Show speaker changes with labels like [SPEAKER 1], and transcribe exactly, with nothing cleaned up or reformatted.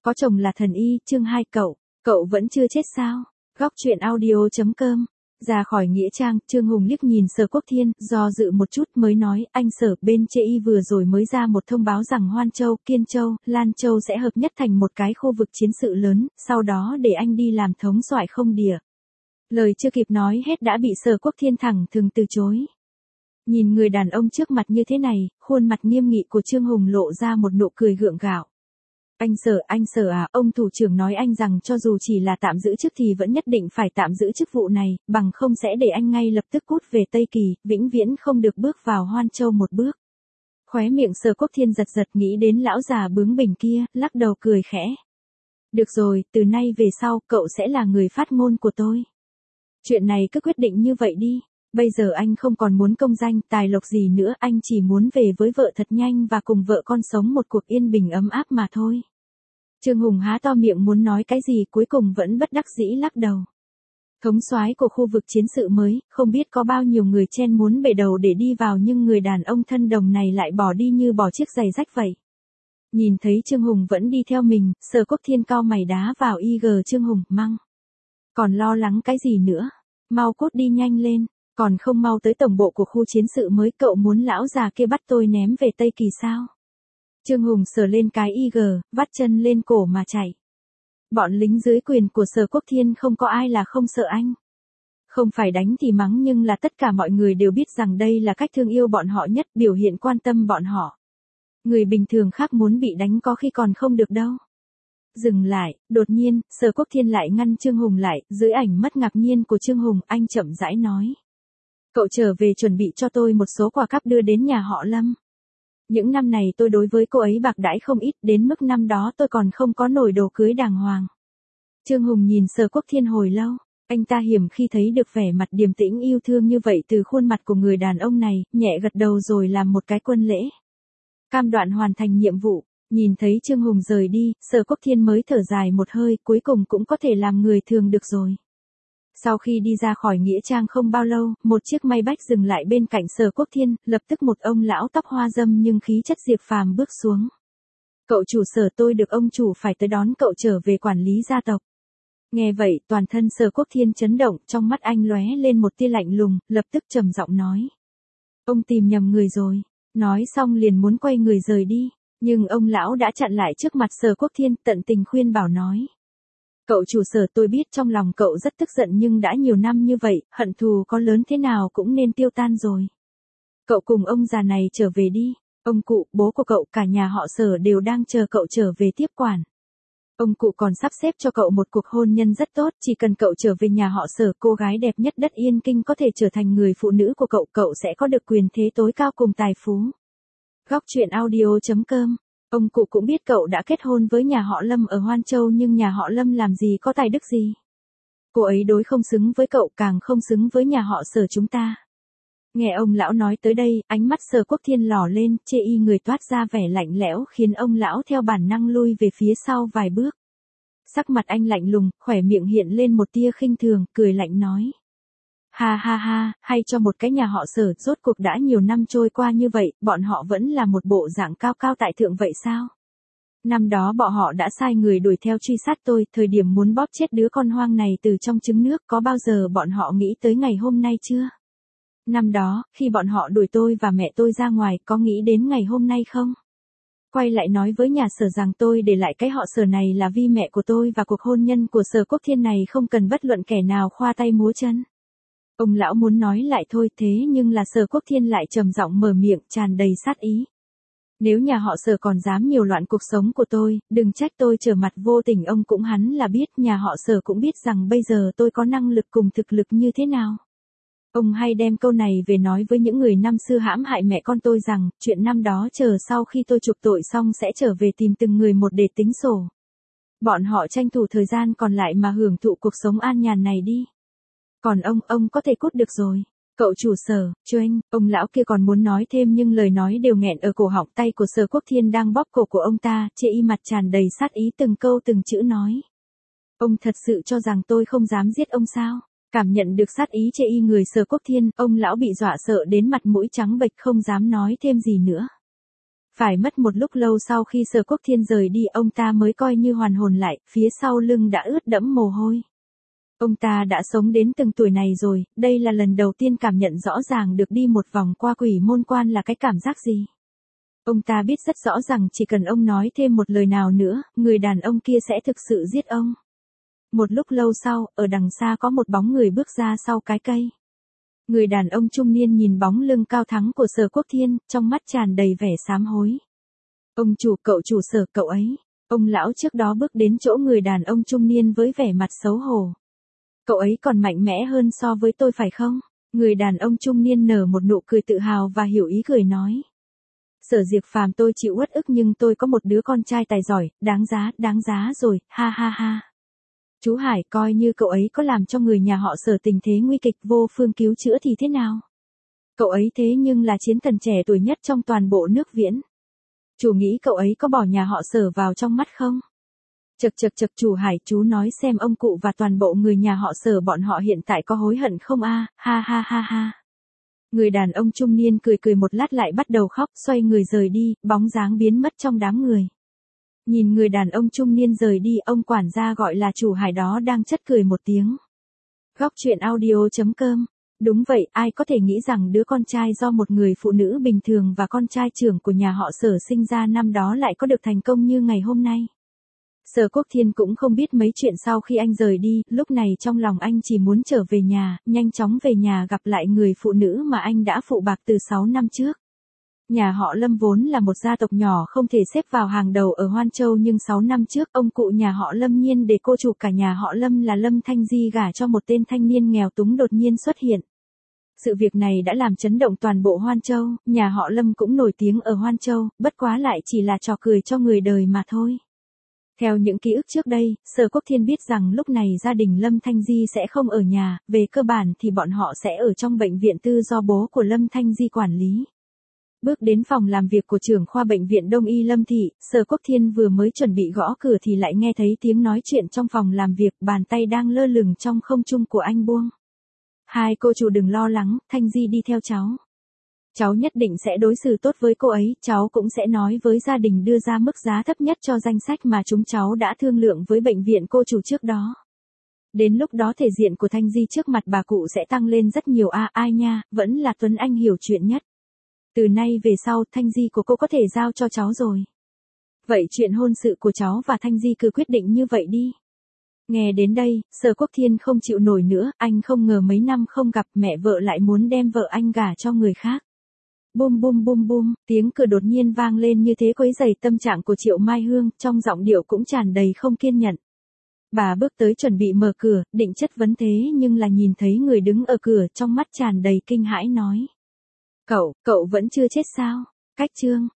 [SPEAKER 1] Có chồng là thần y, chương hai cậu, cậu vẫn chưa chết sao? Góc truyện audio.com. Ra khỏi nghĩa trang, Trương Hùng liếc nhìn Sở Quốc Thiên, do dự một chút mới nói, anh Sở, bên chê y vừa rồi mới ra một thông báo rằng Hoan Châu, Kiên Châu, Lan Châu sẽ hợp nhất thành một cái khu vực chiến sự lớn, sau đó để anh đi làm thống soại không địa. Lời chưa kịp nói hết đã bị Sở Quốc Thiên thẳng thừng từ chối. Nhìn người đàn ông trước mặt như thế này, khuôn mặt nghiêm nghị của Trương Hùng lộ ra một nụ cười gượng gạo. Anh Sở, anh Sở à, ông thủ trưởng nói anh rằng cho dù chỉ là tạm giữ chức thì vẫn nhất định phải tạm giữ chức vụ này, bằng không sẽ để anh ngay lập tức cút về Tây Kỳ, vĩnh viễn không được bước vào Hoan Châu một bước. Khóe miệng Sở Quốc Thiên giật giật nghĩ đến lão già bướng bỉnh kia, lắc đầu cười khẽ. Được rồi, từ nay về sau, cậu sẽ là người phát ngôn của tôi. Chuyện này cứ quyết định như vậy đi. Bây giờ anh không còn muốn công danh, tài lộc gì nữa, anh chỉ muốn về với vợ thật nhanh và cùng vợ con sống một cuộc yên bình ấm áp mà thôi. Trương Hùng há to miệng muốn nói cái gì cuối cùng vẫn bất đắc dĩ lắc đầu. Thống soái của khu vực chiến sự mới, không biết có bao nhiêu người chen muốn bể đầu để đi vào nhưng người đàn ông thân đồng này lại bỏ đi như bỏ chiếc giày rách vậy. Nhìn thấy Trương Hùng vẫn đi theo mình, Sở Quốc Thiên cao mày đá vào i giê Trương Hùng, măng. Còn lo lắng cái gì nữa, mau cút đi nhanh lên. Còn không mau tới tổng bộ của khu chiến sự mới, cậu muốn lão già kia bắt tôi ném về Tây Kỳ sao? Trương Hùng sờ lên cái i giê, vắt chân lên cổ mà chạy. Bọn lính dưới quyền của Sở Quốc Thiên không có ai là không sợ anh. Không phải đánh thì mắng nhưng là tất cả mọi người đều biết rằng đây là cách thương yêu bọn họ nhất, biểu hiện quan tâm bọn họ. Người bình thường khác muốn bị đánh có khi còn không được đâu. Dừng lại, đột nhiên, Sở Quốc Thiên lại ngăn Trương Hùng lại, dưới ảnh mắt ngạc nhiên của Trương Hùng, anh chậm rãi nói. Cậu trở về chuẩn bị cho tôi một số quà cáp đưa đến nhà họ Lâm. Những năm này tôi đối với cô ấy bạc đãi không ít, đến mức năm đó tôi còn không có nổi đồ cưới đàng hoàng. Trương Hùng nhìn Sở Quốc Thiên hồi lâu, anh ta hiếm khi thấy được vẻ mặt điềm tĩnh yêu thương như vậy từ khuôn mặt của người đàn ông này, nhẹ gật đầu rồi làm một cái quân lễ. Cam đoan hoàn thành nhiệm vụ, nhìn thấy Trương Hùng rời đi, Sở Quốc Thiên mới thở dài một hơi, cuối cùng cũng có thể làm người thường được rồi. Sau khi đi ra khỏi nghĩa trang không bao lâu, một chiếc may bách dừng lại bên cạnh Sở Quốc Thiên, lập tức một ông lão tóc hoa râm nhưng khí chất diệp phàm bước xuống. Cậu chủ Sở, tôi được ông chủ phải tới đón cậu trở về quản lý gia tộc. Nghe vậy, toàn thân Sở Quốc Thiên chấn động, trong mắt anh lóe lên một tia lạnh lùng, lập tức trầm giọng nói. Ông tìm nhầm người rồi. Nói xong liền muốn quay người rời đi, nhưng ông lão đã chặn lại trước mặt Sở Quốc Thiên, tận tình khuyên bảo nói. Cậu chủ Sở, tôi biết trong lòng cậu rất tức giận nhưng đã nhiều năm như vậy, hận thù có lớn thế nào cũng nên tiêu tan rồi. Cậu cùng ông già này trở về đi, ông cụ, bố của cậu, cả nhà họ Sở đều đang chờ cậu trở về tiếp quản. Ông cụ còn sắp xếp cho cậu một cuộc hôn nhân rất tốt, chỉ cần cậu trở về nhà họ Sở, cô gái đẹp nhất đất Yên Kinh có thể trở thành người phụ nữ của cậu, cậu sẽ có được quyền thế tối cao cùng tài phú. Góc truyện audio.com. Ông cụ cũng biết cậu đã kết hôn với nhà họ Lâm ở Hoan Châu nhưng nhà họ Lâm làm gì có tài đức gì. Cô ấy đối không xứng với cậu, càng không xứng với nhà họ Sở chúng ta. Nghe ông lão nói tới đây, ánh mắt Sở Quốc Thiên lỏ lên, chê y người toát ra vẻ lạnh lẽo khiến ông lão theo bản năng lui về phía sau vài bước. Sắc mặt anh lạnh lùng, khỏe miệng hiện lên một tia khinh thường, cười lạnh nói. Ha ha ha, hay cho một cái nhà họ Sở, rốt cuộc đã nhiều năm trôi qua như vậy, bọn họ vẫn là một bộ dạng cao cao tại thượng vậy sao? Năm đó bọn họ đã sai người đuổi theo truy sát tôi, thời điểm muốn bóp chết đứa con hoang này từ trong trứng nước, có bao giờ bọn họ nghĩ tới ngày hôm nay chưa? Năm đó, khi bọn họ đuổi tôi và mẹ tôi ra ngoài, có nghĩ đến ngày hôm nay không? Quay lại nói với nhà Sở rằng tôi để lại cái họ Sở này là vì mẹ của tôi và cuộc hôn nhân của Sở Quốc Thiên này không cần bất luận kẻ nào khoa tay múa chân. Ông lão muốn nói lại thôi, thế nhưng là Sở Quốc Thiên lại trầm giọng mở miệng, tràn đầy sát ý. Nếu nhà họ Sở còn dám nhiều loạn cuộc sống của tôi, đừng trách tôi trở mặt vô tình, ông cũng hắn là biết, nhà họ Sở cũng biết rằng bây giờ tôi có năng lực cùng thực lực như thế nào. Ông hay đem câu này về nói với những người năm xưa hãm hại mẹ con tôi rằng, chuyện năm đó chờ sau khi tôi chuộc tội xong sẽ trở về tìm từng người một để tính sổ. Bọn họ tranh thủ thời gian còn lại mà hưởng thụ cuộc sống an nhàn này đi. Còn ông, ông có thể cút được rồi. Cậu chủ Sở, Chuyên, ông lão kia còn muốn nói thêm nhưng lời nói đều nghẹn ở cổ họng, tay của Sở Quốc Thiên đang bóp cổ của ông ta, chê y mặt tràn đầy sát ý từng câu từng chữ nói. Ông thật sự cho rằng tôi không dám giết ông sao? Cảm nhận được sát ý chê y người Sở Quốc Thiên, ông lão bị dọa sợ đến mặt mũi trắng bệch không dám nói thêm gì nữa. Phải mất một lúc lâu sau khi Sở Quốc Thiên rời đi ông ta mới coi như hoàn hồn lại, phía sau lưng đã ướt đẫm mồ hôi. Ông ta đã sống đến từng tuổi này rồi, đây là lần đầu tiên cảm nhận rõ ràng được đi một vòng qua quỷ môn quan là cái cảm giác gì. Ông ta biết rất rõ rằng chỉ cần ông nói thêm một lời nào nữa, người đàn ông kia sẽ thực sự giết ông. Một lúc lâu sau, ở đằng xa có một bóng người bước ra sau cái cây. Người đàn ông trung niên nhìn bóng lưng cao thắng của Sở Quốc Thiên, trong mắt tràn đầy vẻ sám hối. Ông chủ, cậu chủ Sở, cậu ấy. Ông lão trước đó bước đến chỗ người đàn ông trung niên với vẻ mặt xấu hổ. Cậu ấy còn mạnh mẽ hơn so với tôi phải không? Người đàn ông trung niên nở một nụ cười tự hào và hiểu ý cười nói. Sở Diệp Phàm, tôi chịu uất ức nhưng tôi có một đứa con trai tài giỏi, đáng giá, đáng giá rồi, ha ha ha. Chú Hải, coi như cậu ấy có làm cho người nhà họ Sở tình thế nguy kịch vô phương cứu chữa thì thế nào? Cậu ấy thế nhưng là chiến thần trẻ tuổi nhất trong toàn bộ nước Viễn. Chủ nghĩ cậu ấy có bỏ nhà họ Sở vào trong mắt không? Chật chật chật, chủ Hải, chú nói xem ông cụ và toàn bộ người nhà họ Sở bọn họ hiện tại có hối hận không a? Ha ha ha ha. Người đàn ông trung niên cười cười một lát lại bắt đầu khóc, xoay người rời đi, bóng dáng biến mất trong đám người. Nhìn người đàn ông trung niên rời đi, ông quản gia gọi là chủ Hải đó đang chất cười một tiếng. Góc truyện audio chấm com. Đúng vậy, ai có thể nghĩ rằng đứa con trai do một người phụ nữ bình thường và con trai trưởng của nhà họ Sở sinh ra năm đó lại có được thành công như ngày hôm nay. Sở Quốc Thiên cũng không biết mấy chuyện sau khi anh rời đi, lúc này trong lòng anh chỉ muốn trở về nhà, nhanh chóng về nhà gặp lại người phụ nữ mà anh đã phụ bạc từ sáu năm trước. Nhà họ Lâm vốn là một gia tộc nhỏ không thể xếp vào hàng đầu ở Hoan Châu nhưng sáu năm trước ông cụ nhà họ Lâm Nhiên để cô chủ cả nhà họ Lâm là Lâm Thanh Di gả cho một tên thanh niên nghèo túng đột nhiên xuất hiện. Sự việc này đã làm chấn động toàn bộ Hoan Châu, nhà họ Lâm cũng nổi tiếng ở Hoan Châu, bất quá lại chỉ là trò cười cho người đời mà thôi. Theo những ký ức trước đây, Sở Quốc Thiên biết rằng lúc này gia đình Lâm Thanh Di sẽ không ở nhà, về cơ bản thì bọn họ sẽ ở trong bệnh viện tư do bố của Lâm Thanh Di quản lý. Bước đến phòng làm việc của trưởng khoa bệnh viện Đông Y Lâm Thị, Sở Quốc Thiên vừa mới chuẩn bị gõ cửa thì lại nghe thấy tiếng nói chuyện trong phòng làm việc, bàn tay đang lơ lửng trong không trung của anh buông. Hai cô chủ đừng lo lắng, Thanh Di đi theo cháu. Cháu nhất định sẽ đối xử tốt với cô ấy, cháu cũng sẽ nói với gia đình đưa ra mức giá thấp nhất cho danh sách mà chúng cháu đã thương lượng với bệnh viện cô chủ trước đó. Đến lúc đó thể diện của Thanh Di trước mặt bà cụ sẽ tăng lên rất nhiều a à, ai nha, vẫn là Tuấn Anh hiểu chuyện nhất. Từ nay về sau, Thanh Di của cô có thể giao cho cháu rồi. Vậy chuyện hôn sự của cháu và Thanh Di cứ quyết định như vậy đi. Nghe đến đây, Sở Quốc Thiên không chịu nổi nữa, anh không ngờ mấy năm không gặp mẹ vợ lại muốn đem vợ anh gả cho người khác. Bum bum bum bum, tiếng cửa đột nhiên vang lên như thế quấy rầy tâm trạng của Triệu Mai Hương, trong giọng điệu cũng tràn đầy không kiên nhẫn. Bà bước tới chuẩn bị mở cửa, định chất vấn thế nhưng là nhìn thấy người đứng ở cửa trong mắt tràn đầy kinh hãi nói. Cậu, cậu vẫn chưa chết sao? Cách chương.